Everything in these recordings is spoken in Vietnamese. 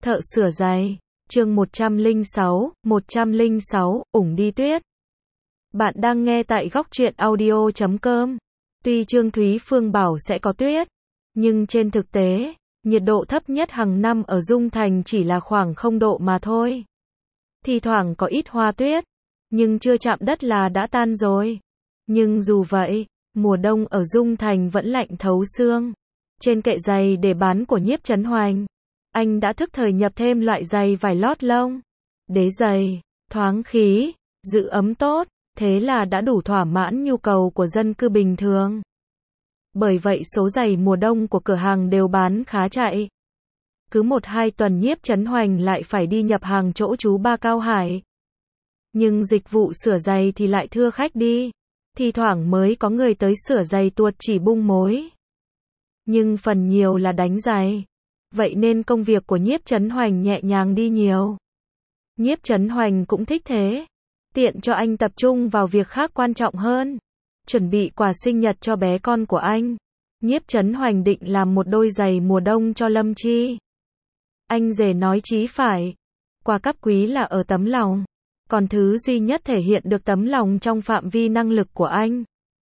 Thợ sửa giày, chương 106, ủng đi tuyết. Bạn đang nghe tại góc truyện audio.com. Tuy Trương Thúy Phương bảo sẽ có tuyết, nhưng trên thực tế, nhiệt độ thấp nhất hàng năm ở Dung Thành chỉ là khoảng 0 độ mà thôi. Thì thoảng có ít hoa tuyết, nhưng chưa chạm đất là đã tan rồi. Nhưng dù vậy, mùa đông ở Dung Thành vẫn lạnh thấu xương. Trên kệ giày để bán của Nhiếp Chấn Hoành, anh đã thức thời nhập thêm loại giày vải lót lông. Đế giày, thoáng khí, giữ ấm tốt, thế là đã đủ thỏa mãn nhu cầu của dân cư bình thường. Bởi vậy số giày mùa đông của cửa hàng đều bán khá chạy. Cứ 1-2 tuần Nhiếp Chấn Hoành lại phải đi nhập hàng chỗ chú Ba Cao Hải. Nhưng dịch vụ sửa giày thì lại thưa khách đi. Thì thoảng mới có người tới sửa giày tuột chỉ bung mối. Nhưng phần nhiều là đánh giày. Vậy nên công việc của Nhiếp Chấn Hoành nhẹ nhàng đi nhiều. Nhiếp Chấn Hoành cũng thích thế. Tiện cho anh tập trung vào việc khác quan trọng hơn. Chuẩn bị quà sinh nhật cho bé con của anh. Nhiếp Chấn Hoành định làm một đôi giày mùa đông cho Lâm Chi. Anh rể nói chí phải. Quà cáp quý là ở tấm lòng. Còn thứ duy nhất thể hiện được tấm lòng trong phạm vi năng lực của anh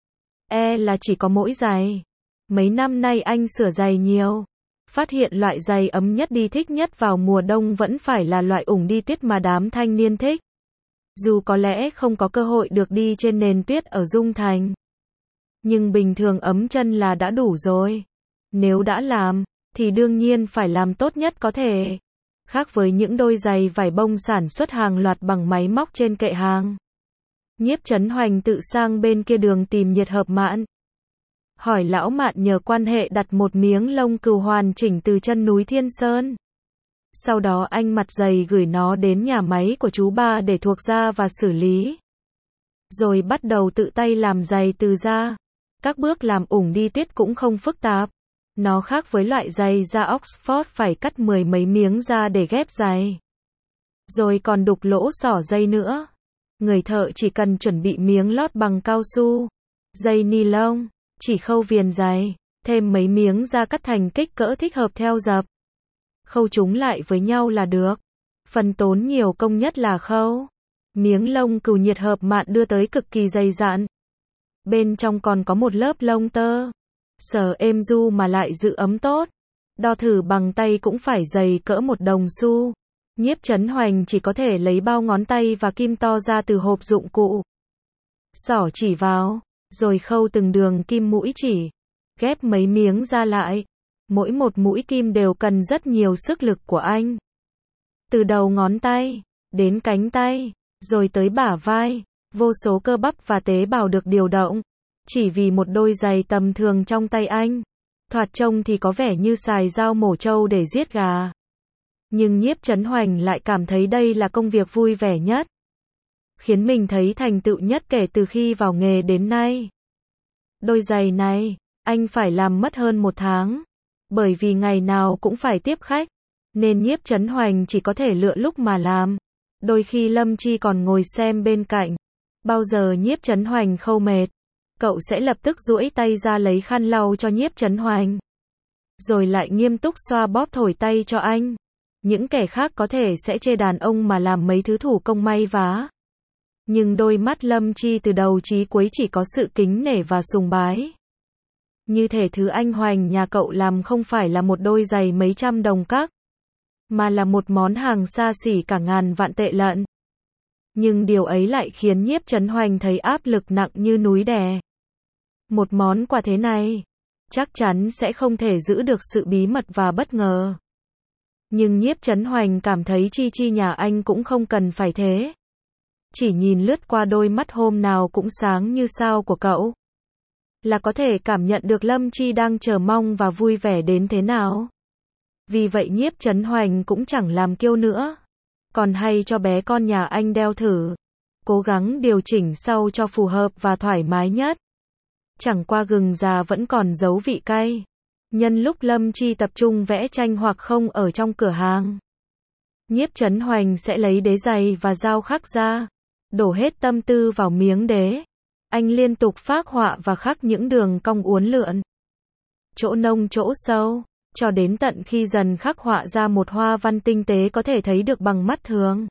là chỉ có mỗi giày. Mấy năm nay anh sửa giày nhiều. Phát hiện loại giày ấm nhất đi thích nhất vào mùa đông vẫn phải là loại ủng đi tuyết mà đám thanh niên thích. Dù có lẽ không có cơ hội được đi trên nền tuyết ở Dung Thành, nhưng bình thường ấm chân là đã đủ rồi. Nếu đã làm, thì đương nhiên phải làm tốt nhất có thể. Khác với những đôi giày vải bông sản xuất hàng loạt bằng máy móc trên kệ hàng, Nhiếp Chấn Hoành tự sang bên kia đường tìm Nhiệt Hợp Mạn. Hỏi lão Mạn nhờ quan hệ đặt một miếng lông cừu hoàn chỉnh từ chân núi Thiên Sơn. Sau đó anh mặt dày gửi nó đến nhà máy của chú Ba để thuộc da và xử lý. Rồi bắt đầu tự tay làm giày từ da. Các bước làm ủng đi tuyết cũng không phức tạp. Nó khác với loại giày da Oxford phải cắt 10 mấy miếng da để ghép giày. Rồi còn đục lỗ xỏ dây nữa. Người thợ chỉ cần chuẩn bị miếng lót bằng cao su, dây ni lông, chỉ khâu viền giày, thêm mấy miếng da cắt thành kích cỡ thích hợp theo dập. Khâu chúng lại với nhau là được. Phần tốn nhiều công nhất là khâu. Miếng lông cừu Nhiệt Hợp Mạn đưa tới cực kỳ dày dặn. Bên trong còn có một lớp lông tơ. Sờ êm du mà lại giữ ấm tốt. Đo thử bằng tay cũng phải dày cỡ một đồng xu. Nhiếp Chấn Hoành chỉ có thể lấy bao ngón tay và kim to ra từ hộp dụng cụ. Xỏ chỉ vào, rồi khâu từng đường kim mũi chỉ. Ghép mấy miếng ra lại. Mỗi một mũi kim đều cần rất nhiều sức lực của anh. Từ đầu ngón tay, đến cánh tay, rồi tới bả vai, vô số cơ bắp và tế bào được điều động. Chỉ vì một đôi giày tầm thường trong tay anh. Thoạt trông thì có vẻ như xài dao mổ trâu để giết gà. Nhưng Nhiếp Chấn Hoành lại cảm thấy đây là công việc vui vẻ nhất. Khiến mình thấy thành tựu nhất kể từ khi vào nghề đến nay. Đôi giày này, anh phải làm mất hơn 1 tháng. Bởi vì ngày nào cũng phải tiếp khách, nên Nhiếp Chấn Hoành chỉ có thể lựa lúc mà làm. Đôi khi Lâm Chi còn ngồi xem bên cạnh. Bao giờ Nhiếp Chấn Hoành khâu mệt, cậu sẽ lập tức duỗi tay ra lấy khăn lau cho Nhiếp Chấn Hoành. Rồi lại nghiêm túc xoa bóp thổi tay cho anh. Những kẻ khác có thể sẽ chê đàn ông mà làm mấy thứ thủ công may vá. Nhưng đôi mắt Lâm Chi từ đầu chí cuối chỉ có sự kính nể và sùng bái. Như thể thứ anh Hoành nhà cậu làm không phải là một đôi giày mấy trăm đồng các, mà là một món hàng xa xỉ cả ngàn vạn tệ lận. Nhưng điều ấy lại khiến Nhiếp Chấn Hoành thấy áp lực nặng như núi đè. Một món quà thế này, chắc chắn sẽ không thể giữ được sự bí mật và bất ngờ. Nhưng Nhiếp Chấn Hoành cảm thấy Chi Chi nhà anh cũng không cần phải thế. Chỉ nhìn lướt qua đôi mắt hôm nào cũng sáng như sao của cậu, là có thể cảm nhận được Lâm Chi đang chờ mong và vui vẻ đến thế nào. Vì vậy Nhiếp Chấn Hoành cũng chẳng làm kiêu nữa. Còn hay cho bé con nhà anh đeo thử. Cố gắng điều chỉnh sau cho phù hợp và thoải mái nhất. Chẳng qua gừng già vẫn còn giấu vị cay. Nhân lúc Lâm Chi tập trung vẽ tranh hoặc không ở trong cửa hàng, Nhiếp Chấn Hoành sẽ lấy đế giày và dao khắc ra. Đổ hết tâm tư vào miếng đế. Anh liên tục phác họa và khắc những đường cong uốn lượn. Chỗ nông chỗ sâu, cho đến tận khi dần khắc họa ra một hoa văn tinh tế có thể thấy được bằng mắt thường.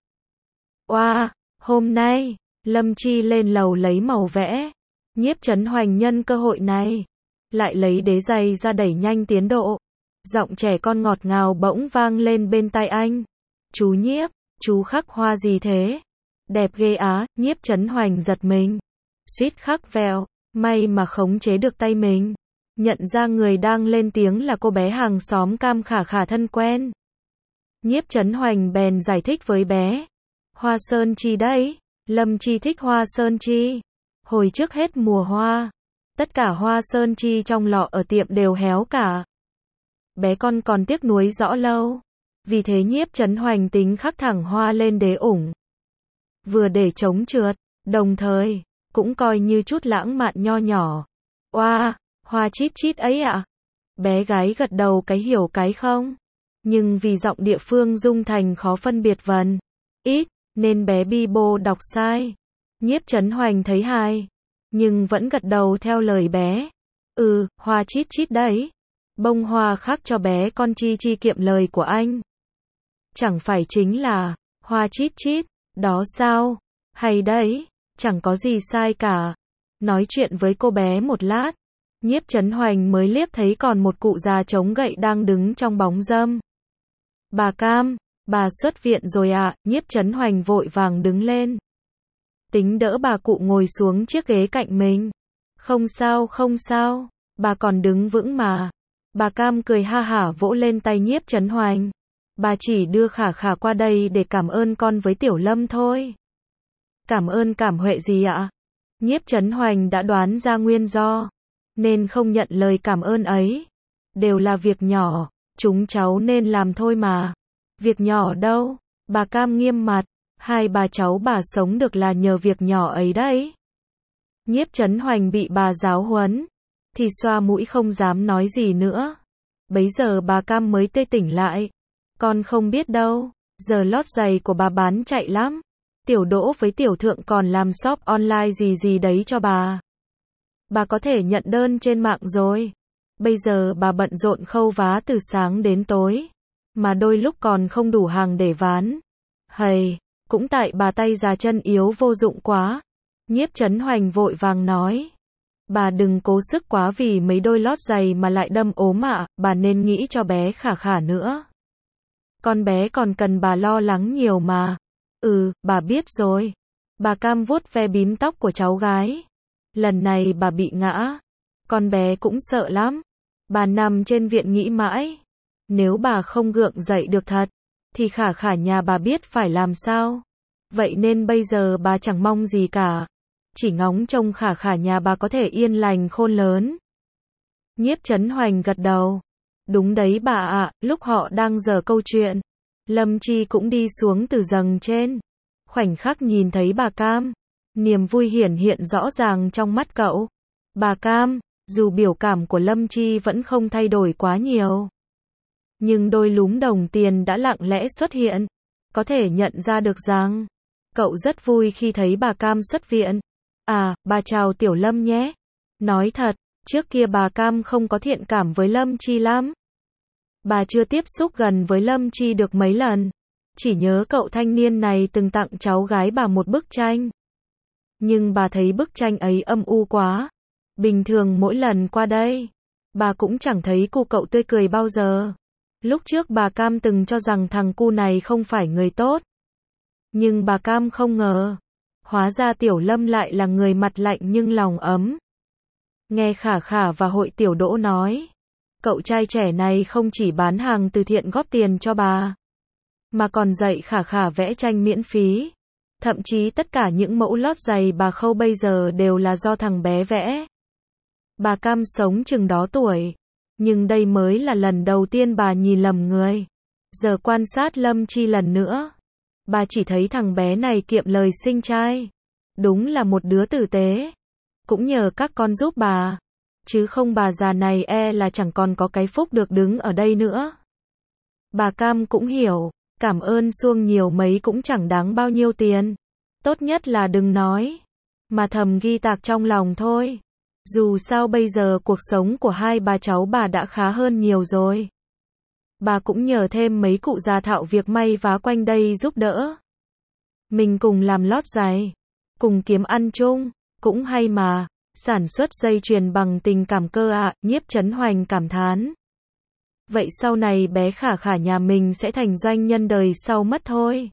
Oa, hôm nay, Lâm Chi lên lầu lấy màu vẽ. Nhiếp Chấn Hoành nhân cơ hội này, lại lấy đế giày ra đẩy nhanh tiến độ. Giọng trẻ con ngọt ngào bỗng vang lên bên tai anh. Chú Nhiếp, chú khắc hoa gì thế? Đẹp ghê á, Nhiếp Chấn Hoành giật mình. Suýt khắc vèo, may mà khống chế được tay mình. Nhận ra người đang lên tiếng là cô bé hàng xóm Cam Khả Khả thân quen. Nhiếp Chấn Hoành bèn giải thích với bé. Hoa sơn chi đấy, Lâm Chi thích hoa sơn chi. Hồi trước hết mùa hoa, tất cả hoa sơn chi trong lọ ở tiệm đều héo cả. Bé con còn tiếc nuối rõ lâu. Vì thế Nhiếp Chấn Hoành tính khắc thẳng hoa lên đế ủng. Vừa để chống trượt, đồng thời, cũng coi như chút lãng mạn nho nhỏ. Oa, hoa chít chít ấy ạ. Bé gái gật đầu cái hiểu cái không. Nhưng vì giọng địa phương Dung Thành khó phân biệt vần ít, nên bé bi bô đọc sai. Nhiếp Chấn Hoành thấy hài, nhưng vẫn gật đầu theo lời bé. Hoa chít chít đấy. Bông hoa khắc cho bé con chi chi kiệm lời của anh. Chẳng phải chính là hoa chít chít, đó sao? Hay đấy, chẳng có gì sai cả. Nói chuyện với cô bé một lát, Nhiếp Chấn Hoành mới liếc thấy còn một cụ già chống gậy đang đứng trong bóng râm. Bà Cam, bà xuất viện rồi ạ. Nhiếp Chấn Hoành vội vàng đứng lên. Tính đỡ bà cụ ngồi xuống chiếc ghế cạnh mình. Không sao, bà còn đứng vững mà. Bà Cam cười ha hả vỗ lên tay Nhiếp Chấn Hoành. Bà chỉ đưa Khả Khả qua đây để cảm ơn con với Tiểu Lâm thôi. Cảm ơn cảm huệ gì ạ? Nhiếp Chấn Hoành đã đoán ra nguyên do, nên không nhận lời cảm ơn ấy. Đều là việc nhỏ, chúng cháu nên làm thôi mà. Việc nhỏ đâu? Bà Cam nghiêm mặt. Hai bà cháu bà sống được là nhờ việc nhỏ ấy đấy. Nhiếp Chấn Hoành bị bà giáo huấn, thì xoa mũi không dám nói gì nữa. Bấy giờ bà Cam mới tê tỉnh lại. Con không biết đâu, giờ lót giày của bà bán chạy lắm. Tiểu Đỗ với Tiểu Thượng còn làm shop online gì đấy cho bà. Bà có thể nhận đơn trên mạng rồi. Bây giờ bà bận rộn khâu vá từ sáng đến tối, mà đôi lúc còn không đủ hàng để ván. Hầy, cũng tại bà tay già chân yếu vô dụng quá. Nhiếp Chấn Hoành vội vàng nói. Bà đừng cố sức quá vì mấy đôi lót giày mà lại đâm ốm ạ, bà nên nghĩ cho bé Khả Khả nữa. Con bé còn cần bà lo lắng nhiều mà. Bà biết rồi. Bà Cam vuốt ve bím tóc của cháu gái. Lần này bà bị ngã, con bé cũng sợ lắm. Bà nằm trên viện nghĩ mãi. Nếu bà không gượng dậy được thật, thì Khả Khả nhà bà biết phải làm sao. Vậy nên bây giờ bà chẳng mong gì cả. Chỉ ngóng trông Khả Khả nhà bà có thể yên lành khôn lớn. Nhiếp Chấn Hoành gật đầu. Đúng đấy bà ạ. Lúc họ đang giở câu chuyện, Lâm Chi cũng đi xuống từ giầng trên. Khoảnh khắc nhìn thấy bà Cam, niềm vui hiển hiện rõ ràng trong mắt cậu. Bà Cam, dù biểu cảm của Lâm Chi vẫn không thay đổi quá nhiều, nhưng đôi lúm đồng tiền đã lặng lẽ xuất hiện. Có thể nhận ra được rằng cậu rất vui khi thấy bà Cam xuất viện. Bà chào Tiểu Lâm nhé. Nói thật, trước kia bà Cam không có thiện cảm với Lâm Chi lắm. Bà chưa tiếp xúc gần với Lâm Chi được mấy lần. Chỉ nhớ cậu thanh niên này từng tặng cháu gái bà một bức tranh. Nhưng bà thấy bức tranh ấy âm u quá. Bình thường mỗi lần qua đây, bà cũng chẳng thấy cu cậu tươi cười bao giờ. Lúc trước bà Cam từng cho rằng thằng cu này không phải người tốt. Nhưng bà Cam không ngờ, hóa ra Tiểu Lâm lại là người mặt lạnh nhưng lòng ấm. Nghe Khả Khả và hội Tiểu Đỗ nói, cậu trai trẻ này không chỉ bán hàng từ thiện góp tiền cho bà, mà còn dạy Khả Khả vẽ tranh miễn phí. Thậm chí tất cả những mẫu lót giày bà khâu bây giờ đều là do thằng bé vẽ. Bà Cam sống chừng đó tuổi, nhưng đây mới là lần đầu tiên bà nhìn lầm người. Giờ quan sát Lâm Chi lần nữa, bà chỉ thấy thằng bé này kiệm lời xinh trai. Đúng là một đứa tử tế. Cũng nhờ các con giúp bà, chứ không bà già này là chẳng còn có cái phúc được đứng ở đây nữa. Bà Cam cũng hiểu, cảm ơn xuông nhiều mấy cũng chẳng đáng bao nhiêu tiền. Tốt nhất là đừng nói, mà thầm ghi tạc trong lòng thôi. Dù sao bây giờ cuộc sống của hai bà cháu bà đã khá hơn nhiều rồi. bà cũng nhờ thêm mấy cụ già thạo việc may vá quanh đây giúp đỡ. Mình cùng làm lót giày, cùng kiếm ăn chung, cũng hay mà, sản xuất dây chuyền bằng tình cảm cơ ạ, Nhiếp Chấn Hoành cảm thán. Vậy sau này bé Khả Khả nhà mình sẽ thành doanh nhân đời sau mất thôi.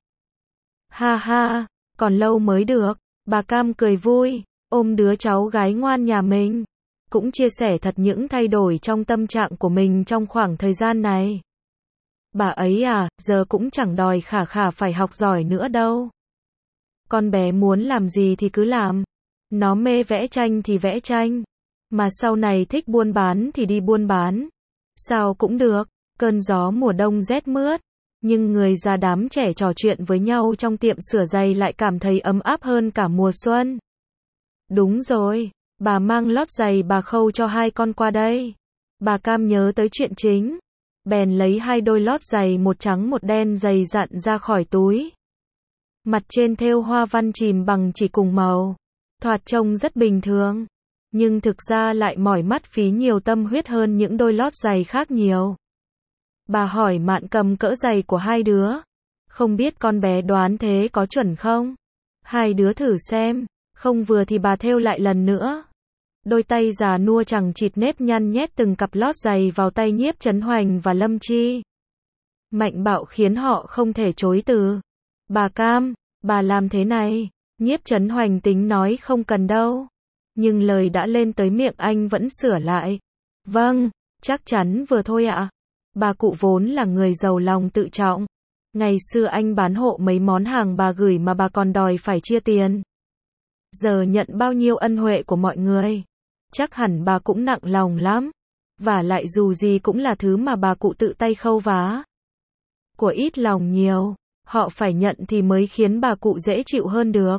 Ha ha, còn lâu mới được, bà Cam cười vui, ôm đứa cháu gái ngoan nhà mình. Cũng chia sẻ thật những thay đổi trong tâm trạng của mình trong khoảng thời gian này. Bà ấy à, giờ cũng chẳng đòi Khả Khả phải học giỏi nữa đâu. Con bé muốn làm gì thì cứ làm. Nó mê vẽ tranh thì vẽ tranh. Mà sau này thích buôn bán thì đi buôn bán. Sao cũng được, cơn gió mùa đông rét mướt. Nhưng người già đám trẻ trò chuyện với nhau trong tiệm sửa giày lại cảm thấy ấm áp hơn cả mùa xuân. Đúng rồi, bà mang lót giày bà khâu cho hai con qua đây. Bà Cam nhớ tới chuyện chính. Bèn lấy hai đôi lót giày một trắng một đen dày dặn ra khỏi túi. Mặt trên thêu hoa văn chìm bằng chỉ cùng màu. Thoạt trông rất bình thường. Nhưng thực ra lại mỏi mắt phí nhiều tâm huyết hơn những đôi lót giày khác nhiều. Bà hỏi Mạn Cầm cỡ giày của hai đứa. Không biết con bé đoán thế có chuẩn không? Hai đứa thử xem. Không vừa thì bà thêu lại lần nữa. Đôi tay già nua chằng chịt nếp nhăn nhét từng cặp lót giày vào tay Nhiếp Chấn Hoành và Lâm Chi. Mạnh bạo khiến họ không thể chối từ. Bà Cam, bà làm thế này. Nhiếp Chấn Hoành tính nói không cần đâu. Nhưng lời đã lên tới miệng anh vẫn sửa lại. Vâng, chắc chắn vừa thôi ạ. Bà cụ vốn là người giàu lòng tự trọng. Ngày xưa anh bán hộ mấy món hàng bà gửi mà bà còn đòi phải chia tiền. Giờ nhận bao nhiêu ân huệ của mọi người. Chắc hẳn bà cũng nặng lòng lắm. Và lại dù gì cũng là thứ mà bà cụ tự tay khâu vá. Của ít lòng nhiều, họ phải nhận thì mới khiến bà cụ dễ chịu hơn được.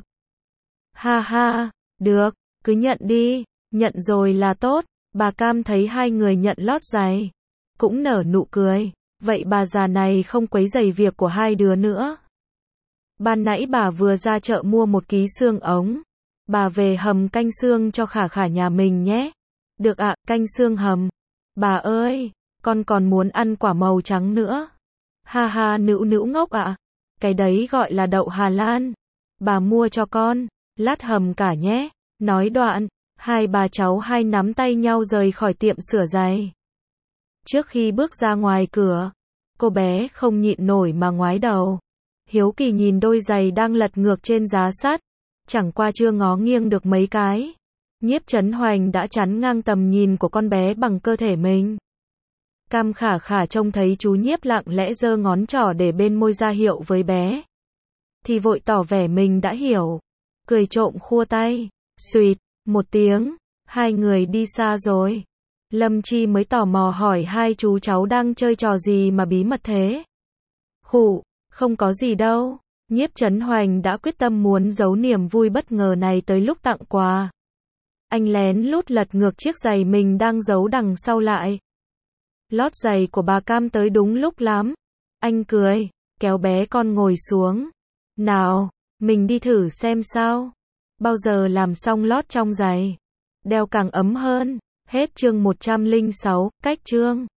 Ha ha, được, cứ nhận đi, nhận rồi là tốt. Bà Cam thấy hai người nhận lót giày, cũng nở nụ cười. Vậy bà già này không quấy rầy việc của hai đứa nữa. Ban nãy bà vừa ra chợ mua 1 ký xương ống. Bà về hầm canh xương cho Khả Khả nhà mình nhé. Được ạ, canh xương hầm. Bà ơi, con còn muốn ăn quả màu trắng nữa. Ha ha, nữu nữu ngốc ạ. Cái đấy gọi là đậu Hà Lan. Bà mua cho con, lát hầm cả nhé. Nói đoạn, hai bà cháu hai nắm tay nhau rời khỏi tiệm sửa giày. Trước khi bước ra ngoài cửa, cô bé không nhịn nổi mà ngoái đầu. Hiếu kỳ nhìn đôi giày đang lật ngược trên giá sắt. Chẳng qua chưa ngó nghiêng được mấy cái. Nhiếp Chấn Hoành đã chắn ngang tầm nhìn của con bé bằng cơ thể mình. Cam Khả Khả trông thấy chú Nhiếp lặng lẽ giơ ngón trỏ để bên môi ra hiệu với bé. Thì vội tỏ vẻ mình đã hiểu. Cười trộm khua tay. Xuịt, một tiếng. Hai người đi xa rồi. Lâm Chi mới tò mò hỏi hai chú cháu đang chơi trò gì mà bí mật thế. Khụ, không có gì đâu. Nhiếp Chấn Hoành đã quyết tâm muốn giấu niềm vui bất ngờ này tới lúc tặng quà. Anh lén lút lật ngược chiếc giày mình đang giấu đằng sau lại. Lót giày của bà Cam tới đúng lúc lắm. Anh cười, kéo bé con ngồi xuống. Nào, mình đi thử xem sao. Bao giờ làm xong lót trong giày, đeo càng ấm hơn. Hết chương 106, cách chương.